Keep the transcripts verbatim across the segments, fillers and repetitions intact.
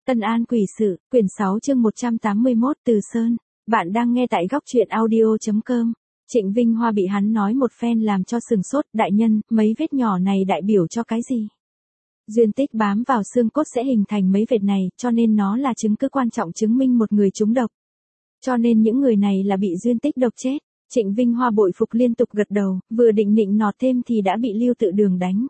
Tân An Quỷ Sự, quyển sáu chương một trăm tám mươi mốt Từ Sơn. Bạn đang nghe tại góc truyện audio chấm com. Trịnh Vinh Hoa bị hắn nói một phen làm cho sừng sốt. Đại nhân, mấy vết nhỏ này đại biểu cho cái gì? Duyên tích bám vào xương cốt sẽ hình thành mấy vệt này, cho nên nó là chứng cứ quan trọng chứng minh một người trúng độc. Cho nên những người này là bị duyên tích độc chết. Trịnh Vinh Hoa bội phục liên tục gật đầu, vừa định nịnh nọt thêm thì đã bị Lưu Tự Đường đánh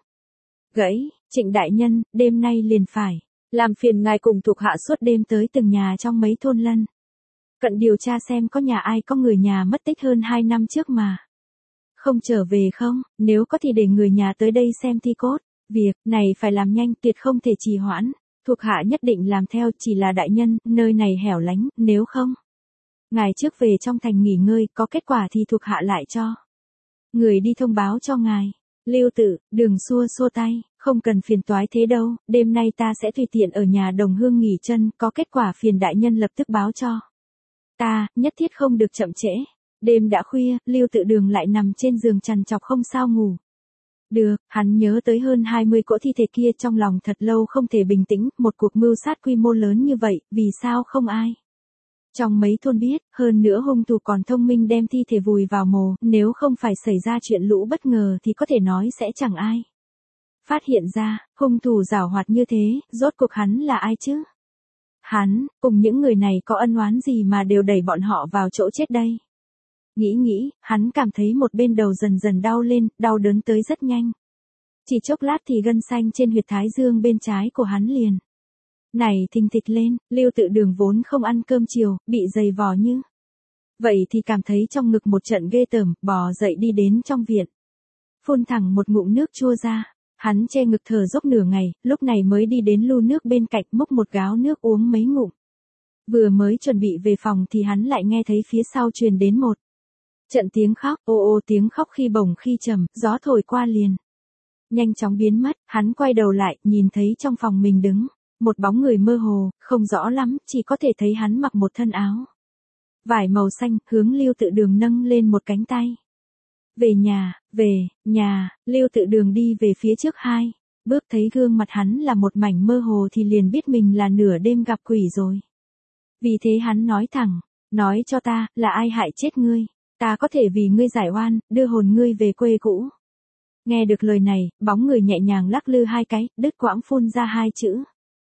gãy. Trịnh đại nhân, đêm nay liền phải làm phiền ngài cùng thuộc hạ suốt đêm tới từng nhà trong mấy thôn lân cận điều tra xem có nhà ai có người nhà mất tích hơn hai năm trước mà không trở về không, nếu có thì để người nhà tới đây xem thi cốt. Việc này phải làm nhanh, tuyệt không thể trì hoãn. Thuộc hạ nhất định làm theo, chỉ là đại nhân, nơi này hẻo lánh, nếu không ngài trước về trong thành nghỉ ngơi, có kết quả thì thuộc hạ lại cho người đi thông báo cho ngài. Lưu Tự Đường xua xua tay, không cần phiền toái thế đâu, đêm nay ta sẽ tùy tiện ở nhà đồng hương nghỉ chân, có kết quả phiền đại nhân lập tức báo cho ta, nhất thiết không được chậm trễ. Đêm đã khuya, Lưu Tự Đường lại nằm trên giường trằn trọc không sao ngủ được, hắn nhớ tới hơn hai mươi cỗ thi thể kia trong lòng thật lâu không thể bình tĩnh, một cuộc mưu sát quy mô lớn như vậy, vì sao không ai trong mấy thôn biết, hơn nữa hung thủ còn thông minh đem thi thể vùi vào mồ, nếu không phải xảy ra chuyện lũ bất ngờ thì có thể nói sẽ chẳng ai phát hiện ra. Hung thủ giảo hoạt như thế, rốt cuộc hắn là ai chứ? Hắn, cùng những người này có ân oán gì mà đều đẩy bọn họ vào chỗ chết đây? Nghĩ nghĩ, hắn cảm thấy một bên đầu dần dần đau lên, đau đớn tới rất nhanh. Chỉ chốc lát thì gân xanh trên huyệt thái dương bên trái của hắn liền này thình thịch lên. Lưu Tự Đường vốn không ăn cơm chiều, bị dày vò như vậy thì cảm thấy trong ngực một trận ghê tởm, bò dậy đi đến trong viện, phun thẳng một ngụm nước chua ra. Hắn che ngực thở dốc nửa ngày, lúc này mới đi đến lu nước bên cạnh múc một gáo nước uống mấy ngụm. Vừa mới chuẩn bị về phòng thì hắn lại nghe thấy phía sau truyền đến một trận tiếng khóc, ô ô tiếng khóc khi bổng khi trầm, gió thổi qua liền nhanh chóng biến mất. Hắn quay đầu lại, nhìn thấy trong phòng mình đứng một bóng người mơ hồ, không rõ lắm, chỉ có thể thấy hắn mặc một thân áo vải màu xanh, hướng Lưu Tự Đường nâng lên một cánh tay. Về nhà, về, nhà. Lưu Tự Đường đi về phía trước hai bước, thấy gương mặt hắn là một mảnh mơ hồ thì liền biết mình là nửa đêm gặp quỷ rồi. Vì thế hắn nói thẳng, nói cho ta, là ai hại chết ngươi, ta có thể vì ngươi giải oan, đưa hồn ngươi về quê cũ. Nghe được lời này, bóng người nhẹ nhàng lắc lư hai cái, đứt quãng phun ra hai chữ.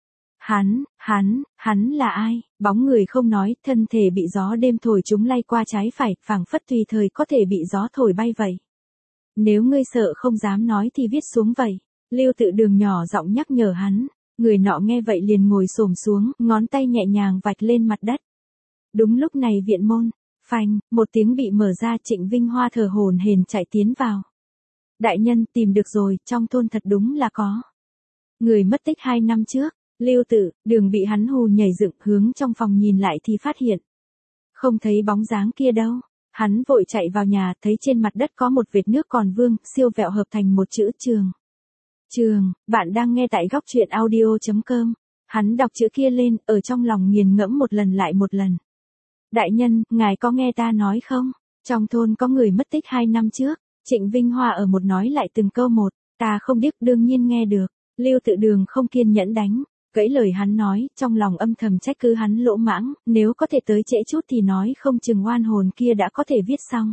Hắn, hắn, hắn là ai? Bóng người không nói, thân thể bị gió đêm thổi chúng lay qua trái phải, phảng phất tùy thời có thể bị gió thổi bay vậy. Nếu ngươi sợ không dám nói thì viết xuống vậy. Lưu Tự Đường nhỏ giọng nhắc nhở hắn. Người nọ nghe vậy liền ngồi xổm xuống, ngón tay nhẹ nhàng vạch lên mặt đất. Đúng lúc này viện môn, phanh, một tiếng bị mở ra. Trịnh Vinh Hoa thở hổn hển chạy tiến vào. Đại nhân, tìm được rồi, trong thôn thật đúng là có người mất tích hai năm trước. Lưu Tự Đường bị hắn hù nhảy dựng, hướng trong phòng nhìn lại thì phát hiện không thấy bóng dáng kia đâu. Hắn vội chạy vào nhà, thấy trên mặt đất có một vệt nước còn vương, siêu vẹo hợp thành một chữ Trường. Trường, bạn đang nghe tại góc truyện audio chấm com. Hắn đọc chữ kia lên, ở trong lòng nghiền ngẫm một lần lại một lần. Đại nhân, ngài có nghe ta nói không? Trong thôn có người mất tích hai năm trước. Trịnh Vinh Hoa ở một nói lại từng câu một. Ta không biết, đương nhiên nghe được. Lưu Tự Đường không kiên nhẫn đánh gãy lời hắn nói, trong lòng âm thầm trách cứ hắn lỗ mãng, nếu có thể tới trễ chút thì nói không chừng oan hồn kia đã có thể viết xong.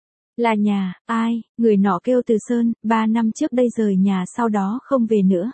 Là nhà, ai? Người nọ kêu Từ Sơn, ba năm trước đây rời nhà sau đó không về nữa.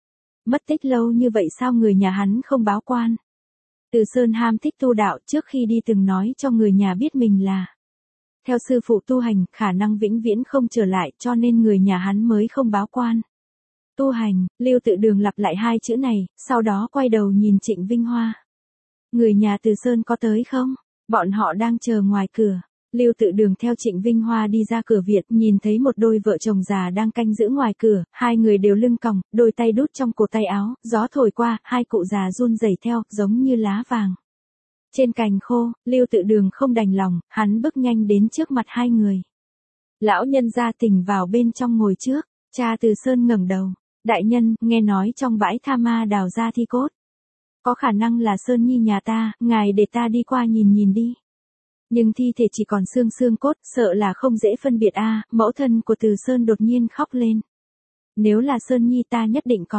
Mất tích lâu như vậy sao người nhà hắn không báo quan? Từ Sơn ham thích tu đạo, trước khi đi từng nói cho người nhà biết mình là theo sư phụ tu hành, khả năng vĩnh viễn không trở lại, cho nên người nhà hắn mới không báo quan tu hành. Lưu Tự Đường lặp lại hai chữ này, sau đó quay đầu nhìn Trịnh Vinh Hoa. Người nhà Từ Sơn có tới không? Bọn họ đang chờ ngoài cửa. Lưu Tự Đường theo Trịnh Vinh Hoa đi ra cửa viện, nhìn thấy một đôi vợ chồng già đang canh giữ ngoài cửa, hai người đều lưng còng, đôi tay đút trong cổ tay áo, gió thổi qua, hai cụ già run rẩy theo, giống như lá vàng trên cành khô. Lưu Tự Đường không đành lòng, hắn bước nhanh đến trước mặt hai người. Lão nhân gia tỉnh vào bên trong ngồi trước. Cha Từ Sơn ngẩng đầu. Đại nhân, nghe nói trong bãi tha ma đào ra thi cốt. Có khả năng là Sơn Nhi nhà ta, ngài để ta đi qua nhìn nhìn đi. Nhưng thi thể chỉ còn xương xương cốt, sợ là không dễ phân biệt a. À, mẫu thân của Từ Sơn đột nhiên khóc lên. Nếu là Sơn Nhi ta nhất định có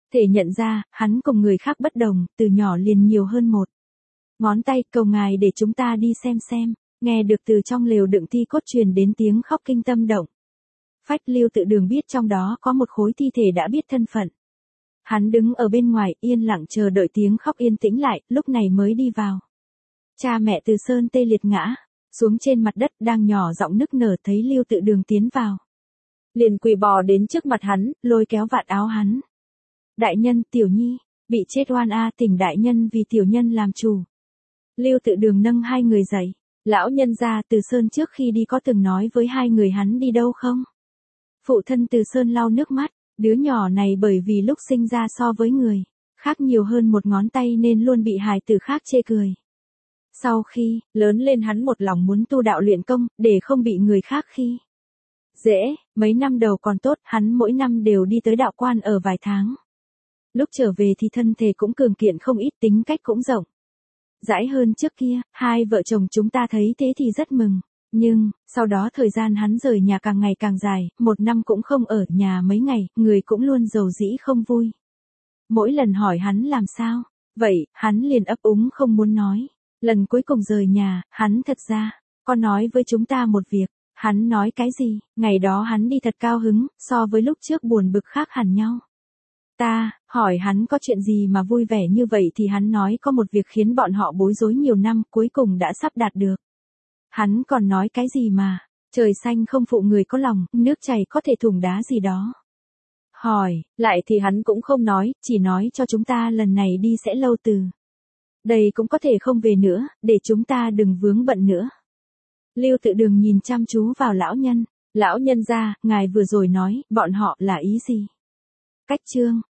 Thể nhận ra, hắn cùng người khác bất đồng, từ nhỏ liền nhiều hơn một ngón tay, cầu ngài để chúng ta đi xem xem. Nghe được từ trong lều đựng thi cốt truyền đến tiếng khóc kinh tâm động. Phách Lưu Tự Đường biết trong đó có một khối thi thể đã biết thân phận. Hắn đứng ở bên ngoài yên lặng chờ đợi tiếng khóc yên tĩnh lại, lúc này mới đi vào. Cha mẹ Từ Sơn tê liệt ngã xuống trên mặt đất đang nhỏ giọng nức nở thấy Lưu Tự Đường tiến vào. Liền quỳ bò đến trước mặt hắn, lôi kéo vạt áo hắn. Đại nhân, Tiểu Nhi, bị chết oan a, tỉnh đại nhân vì tiểu nhân làm chủ. Lưu Tự Đường nâng hai người dậy. Lão nhân gia Từ Sơn trước khi đi có từng nói với hai người hắn đi đâu không? Phụ thân Từ Sơn lau nước mắt, đứa nhỏ này bởi vì lúc sinh ra so với người khác nhiều hơn một ngón tay nên luôn bị hài tử khác chê cười. Sau khi lớn lên hắn một lòng muốn tu đạo luyện công, để không bị người khác khi dễ, mấy năm đầu còn tốt, hắn mỗi năm đều đi tới đạo quan ở vài tháng. Lúc trở về thì thân thể cũng cường kiện không ít, tính cách cũng rộng rãi hơn trước kia, hai vợ chồng chúng ta thấy thế thì rất mừng. Nhưng, sau đó thời gian hắn rời nhà càng ngày càng dài, một năm cũng không ở nhà mấy ngày, người cũng luôn dầu dĩ không vui. Mỗi lần hỏi hắn làm sao, vậy, hắn liền ấp úng không muốn nói. Lần cuối cùng rời nhà, hắn thật ra, có nói với chúng ta một việc. Hắn nói cái gì, ngày đó hắn đi thật cao hứng, so với lúc trước buồn bực khác hẳn nhau. Ta, hỏi hắn có chuyện gì mà vui vẻ như vậy thì hắn nói có một việc khiến bọn họ bối rối nhiều năm cuối cùng đã sắp đạt được. Hắn còn nói cái gì mà, trời xanh không phụ người có lòng, nước chảy có thể thủng đá gì đó. Hỏi, lại thì hắn cũng không nói, chỉ nói cho chúng ta lần này đi sẽ lâu từ. Đây cũng có thể không về nữa, để chúng ta đừng vướng bận nữa. Lưu Tự Đường nhìn chăm chú vào lão nhân, lão nhân gia, ngài vừa rồi nói, bọn họ là ý gì? Cách chương